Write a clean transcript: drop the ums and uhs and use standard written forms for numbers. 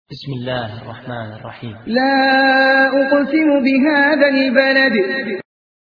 بسم الله الرحمن الرحيم. لا أقسم بهذا البلد